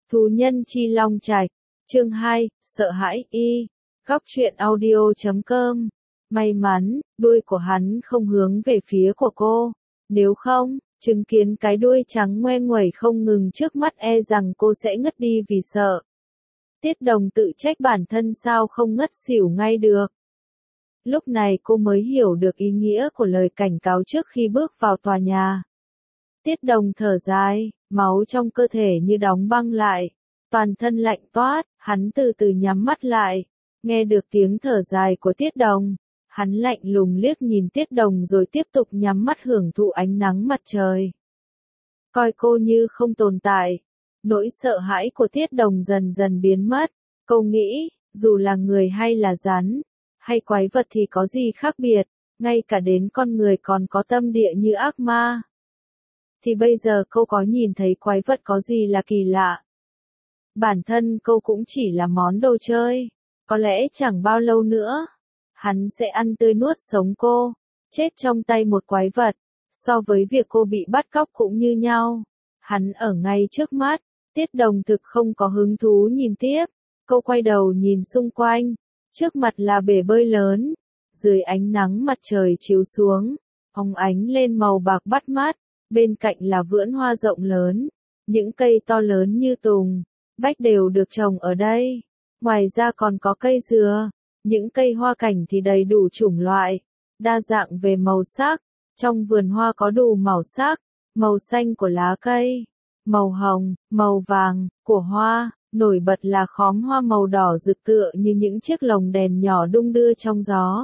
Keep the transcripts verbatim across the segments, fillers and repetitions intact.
Thú nhân chi long trạch, chương hai, sợ hãi y, góc truyện audio chấm com. May mắn, đuôi của hắn không hướng về phía của cô, nếu không, chứng kiến cái đuôi trắng ngoe nguẩy không ngừng trước mắt e rằng cô sẽ ngất đi vì sợ. Tiết Đồng tự trách bản thân sao không ngất xỉu ngay được. Lúc này cô mới hiểu được ý nghĩa của lời cảnh cáo trước khi bước vào tòa nhà. Tiết Đồng thở dài, máu trong cơ thể như đóng băng lại, toàn thân lạnh toát, hắn từ từ nhắm mắt lại, nghe được tiếng thở dài của Tiết Đồng, hắn lạnh lùng liếc nhìn Tiết Đồng rồi tiếp tục nhắm mắt hưởng thụ ánh nắng mặt trời. Coi cô như không tồn tại, nỗi sợ hãi của Tiết Đồng dần dần biến mất, cô nghĩ, dù là người hay là rắn, hay quái vật thì có gì khác biệt, ngay cả đến con người còn có tâm địa như ác ma. Thì bây giờ cô có nhìn thấy quái vật có gì là kỳ lạ. Bản thân cô cũng chỉ là món đồ chơi, có lẽ chẳng bao lâu nữa, hắn sẽ ăn tươi nuốt sống cô, chết trong tay một quái vật, so với việc cô bị bắt cóc cũng như nhau. Hắn ở ngay trước mắt, Tiết Đồng thực không có hứng thú nhìn tiếp, cô quay đầu nhìn xung quanh, trước mặt là bể bơi lớn, dưới ánh nắng mặt trời chiếu xuống, óng ánh lên màu bạc bắt mắt, bên cạnh là vườn hoa rộng lớn, những cây to lớn như tùng, bách đều được trồng ở đây, ngoài ra còn có cây dừa, những cây hoa cảnh thì đầy đủ chủng loại, đa dạng về màu sắc, trong vườn hoa có đủ màu sắc, màu xanh của lá cây, màu hồng, màu vàng, của hoa, nổi bật là khóm hoa màu đỏ rực tựa như những chiếc lồng đèn nhỏ đung đưa trong gió.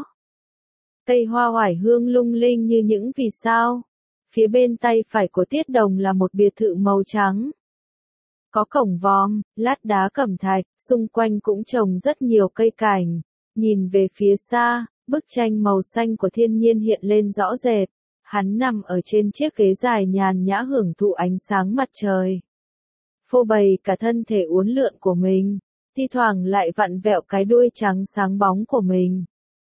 Cây hoa oải hương lung linh như những vì sao. Phía bên tay phải của Tiết Đồng là một biệt thự màu trắng. Có cổng vòm, lát đá cẩm thạch, xung quanh cũng trồng rất nhiều cây cảnh. Nhìn về phía xa, bức tranh màu xanh của thiên nhiên hiện lên rõ rệt. Hắn nằm ở trên chiếc ghế dài nhàn nhã hưởng thụ ánh sáng mặt trời. Phô bày cả thân thể uốn lượn của mình, thi thoảng lại vặn vẹo cái đuôi trắng sáng bóng của mình.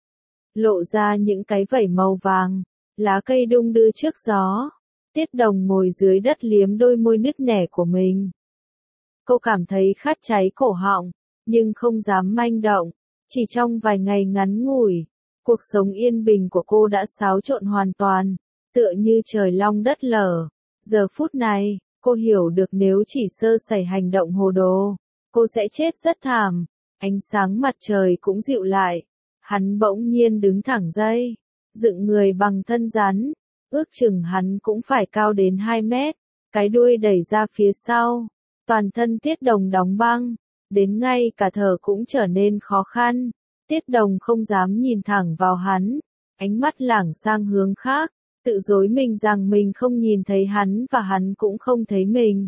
Lộ ra những cái vảy màu vàng, lá cây đung đưa trước gió. Tiết Đồng ngồi dưới đất liếm đôi môi nứt nẻ của mình. Cô cảm thấy khát cháy cổ họng, nhưng không dám manh động. Chỉ trong vài ngày ngắn ngủi, cuộc sống yên bình của cô đã xáo trộn hoàn toàn, tựa như trời long đất lở. Giờ phút này, cô hiểu được nếu chỉ sơ sẩy hành động hồ đồ, cô sẽ chết rất thảm. Ánh sáng mặt trời cũng dịu lại. Hắn bỗng nhiên đứng thẳng dậy, dựng người bằng thân rắn, ước chừng hắn cũng phải cao đến hai mét, cái đuôi đẩy ra phía sau, toàn thân Tiết Đồng đóng băng, đến ngay cả thở cũng trở nên khó khăn. Tiết Đồng không dám nhìn thẳng vào hắn, ánh mắt lảng sang hướng khác, tự dối mình rằng mình không nhìn thấy hắn và hắn cũng không thấy mình.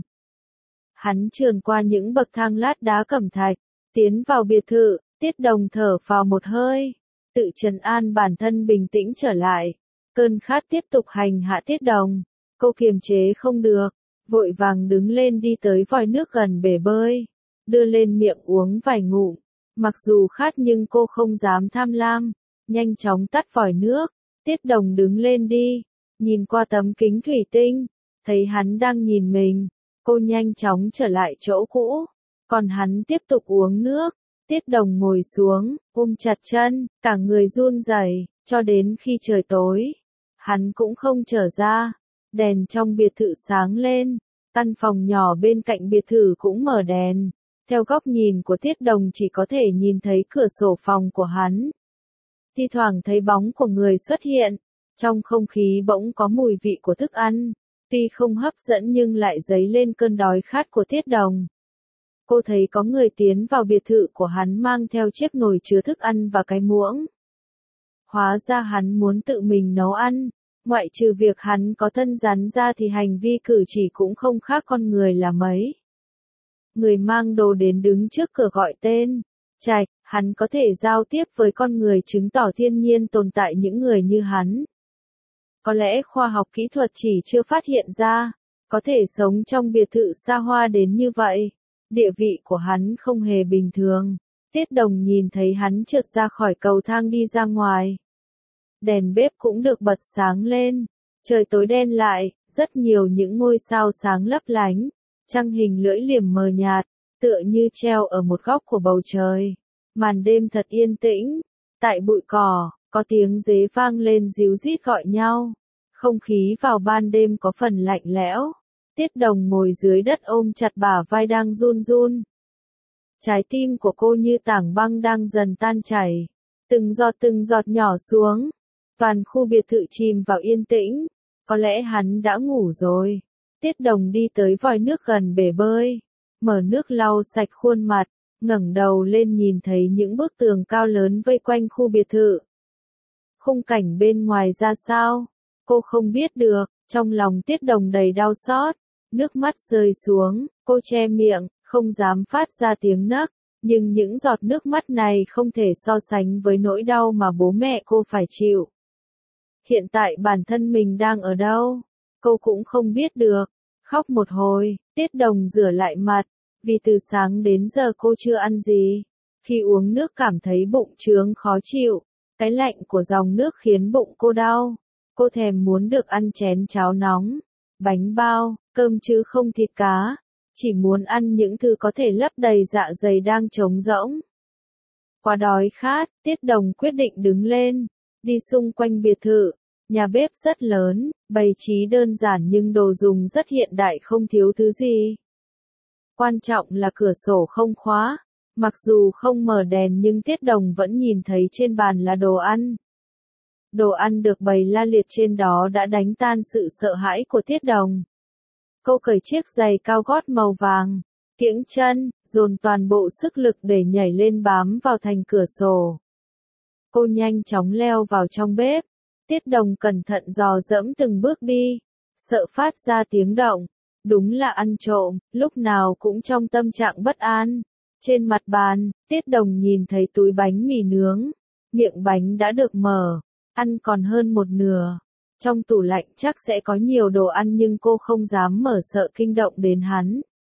Hắn trườn qua những bậc thang lát đá cẩm thạch, tiến vào biệt thự, Tiết Đồng thở phào một hơi, tự trấn an bản thân bình tĩnh trở lại. Cơn khát tiếp tục hành hạ Tiết Đồng, cô kiềm chế không được, vội vàng đứng lên đi tới vòi nước gần bể bơi, đưa lên miệng uống vài ngụm. Mặc dù khát nhưng cô không dám tham lam, nhanh chóng tắt vòi nước. Tiết Đồng đứng lên đi, nhìn qua tấm kính thủy tinh, thấy hắn đang nhìn mình, cô nhanh chóng trở lại chỗ cũ, còn hắn tiếp tục uống nước. Tiết Đồng ngồi xuống, ôm chặt chân, cả người run rẩy, cho đến khi trời tối. Hắn cũng không trở ra, đèn trong biệt thự sáng lên, căn phòng nhỏ bên cạnh biệt thự cũng mở đèn. Theo góc nhìn của Tiết Đồng chỉ có thể nhìn thấy cửa sổ phòng của hắn. Thi thoảng thấy bóng của người xuất hiện, trong không khí bỗng có mùi vị của thức ăn, tuy không hấp dẫn nhưng lại dấy lên cơn đói khát của Tiết Đồng. Cô thấy có người tiến vào biệt thự của hắn mang theo chiếc nồi chứa thức ăn và cái muỗng. Hóa ra hắn muốn tự mình nấu ăn, ngoại trừ việc hắn có thân rắn ra thì hành vi cử chỉ cũng không khác con người là mấy. Người mang đồ đến đứng trước cửa gọi tên, Trạch, hắn có thể giao tiếp với con người chứng tỏ thiên nhiên tồn tại những người như hắn. Có lẽ khoa học kỹ thuật chỉ chưa phát hiện ra, có thể sống trong biệt thự xa hoa đến như vậy. Địa vị của hắn không hề bình thường. Tiết Đồng nhìn thấy hắn trượt ra khỏi cầu thang đi ra ngoài. Đèn bếp cũng được bật sáng lên. Trời tối đen lại, rất nhiều những ngôi sao sáng lấp lánh. Trăng hình lưỡi liềm mờ nhạt, tựa như treo ở một góc của bầu trời. Màn đêm thật yên tĩnh, tại bụi cỏ, có tiếng dế vang lên ríu rít gọi nhau. Không khí vào ban đêm có phần lạnh lẽo. Tiết Đồng ngồi dưới đất ôm chặt bả vai đang run run. Trái tim của cô như tảng băng đang dần tan chảy. Từng giọt từng giọt nhỏ xuống. Toàn khu biệt thự chìm vào yên tĩnh. Có lẽ hắn đã ngủ rồi. Tiết Đồng đi tới vòi nước gần bể bơi. Mở nước lau sạch khuôn mặt. Ngẩng đầu lên nhìn thấy những bức tường cao lớn vây quanh khu biệt thự. Khung cảnh bên ngoài ra sao? Cô không biết được. Trong lòng Tiết Đồng đầy đau xót. Nước mắt rơi xuống. Cô che miệng, không dám phát ra tiếng nấc. Nhưng những giọt nước mắt này không thể so sánh với nỗi đau mà bố mẹ cô phải chịu. Hiện tại bản thân mình đang ở đâu? Cô cũng không biết được. Khóc một hồi, Tiết Đồng rửa lại mặt. Vì từ sáng đến giờ cô chưa ăn gì. Khi uống nước cảm thấy bụng trướng khó chịu. Cái lạnh của dòng nước khiến bụng cô đau. Cô thèm muốn được ăn chén cháo nóng, bánh bao, cơm chứ không thịt cá. Chỉ muốn ăn những thứ có thể lấp đầy dạ dày đang trống rỗng. Quá đói khát, Tiết Đồng quyết định đứng lên. Đi xung quanh biệt thự. Nhà bếp rất lớn, bày trí đơn giản nhưng đồ dùng rất hiện đại không thiếu thứ gì. Quan trọng là cửa sổ không khóa. Mặc dù không mở đèn nhưng Tiết Đồng vẫn nhìn thấy trên bàn là đồ ăn. Đồ ăn được bày la liệt trên đó đã đánh tan sự sợ hãi của Tiết Đồng. Cô cởi chiếc giày cao gót màu vàng, kiễng chân, dồn toàn bộ sức lực để nhảy lên bám vào thành cửa sổ. Cô nhanh chóng leo vào trong bếp. Tiết Đồng cẩn thận dò dẫm từng bước đi, sợ phát ra tiếng động. Đúng là ăn trộm, lúc nào cũng trong tâm trạng bất an. Trên mặt bàn, Tiết Đồng nhìn thấy túi bánh mì nướng. Miệng bánh đã được mở, ăn còn hơn một nửa. Trong tủ lạnh chắc sẽ có nhiều đồ ăn nhưng cô không dám mở sợ kinh động đến hắn.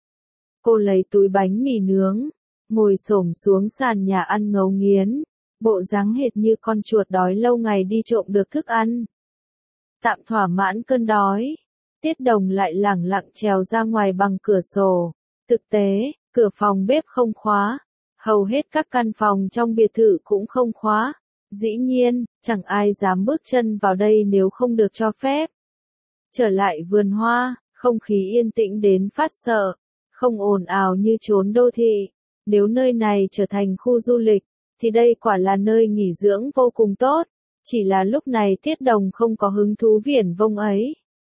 Cô lấy túi bánh mì nướng, ngồi xổm xuống sàn nhà ăn ngấu nghiến. Bộ dáng hệt như con chuột đói lâu ngày đi trộm được thức ăn. Tạm thỏa mãn cơn đói. Tiết Đồng lại lẳng lặng trèo ra ngoài bằng cửa sổ. Thực tế, cửa phòng bếp không khóa. Hầu hết các căn phòng trong biệt thự cũng không khóa. Dĩ nhiên, chẳng ai dám bước chân vào đây nếu không được cho phép. Trở lại vườn hoa, không khí yên tĩnh đến phát sợ. Không ồn ào như chốn đô thị. Nếu nơi này trở thành khu du lịch, thì đây quả là nơi nghỉ dưỡng vô cùng tốt. Chỉ là lúc này Tiết Đồng không có hứng thú viển vông ấy.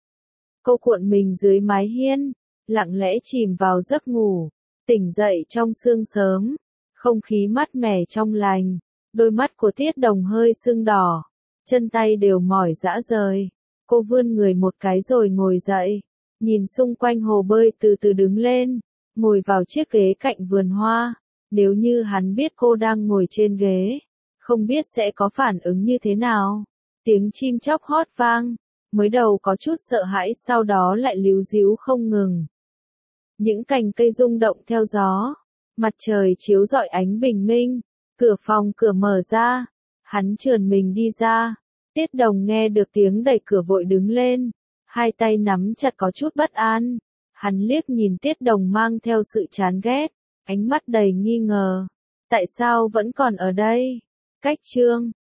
Cô cuộn mình dưới mái hiên, lặng lẽ chìm vào giấc ngủ, tỉnh dậy trong sương sớm, không khí mát mẻ trong lành, đôi mắt của Tiết Đồng hơi sưng đỏ, chân tay đều mỏi rã rời. Cô vươn người một cái rồi ngồi dậy, nhìn xung quanh hồ bơi từ từ đứng lên, ngồi vào chiếc ghế cạnh vườn hoa. Nếu như hắn biết cô đang ngồi trên ghế, không biết sẽ có phản ứng như thế nào. Tiếng chim chóc hót vang. Mới đầu có chút sợ hãi sau đó lại líu ríu không ngừng. Những cành cây rung động theo gió. Mặt trời chiếu rọi ánh bình minh. Cửa phòng cửa mở ra. Hắn trườn mình đi ra. Tiết Đồng nghe được tiếng đẩy cửa vội đứng lên. Hai tay nắm chặt có chút bất an. Hắn liếc nhìn Tiết Đồng mang theo sự chán ghét. Ánh mắt đầy nghi ngờ. Tại sao vẫn còn ở đây? Cách chương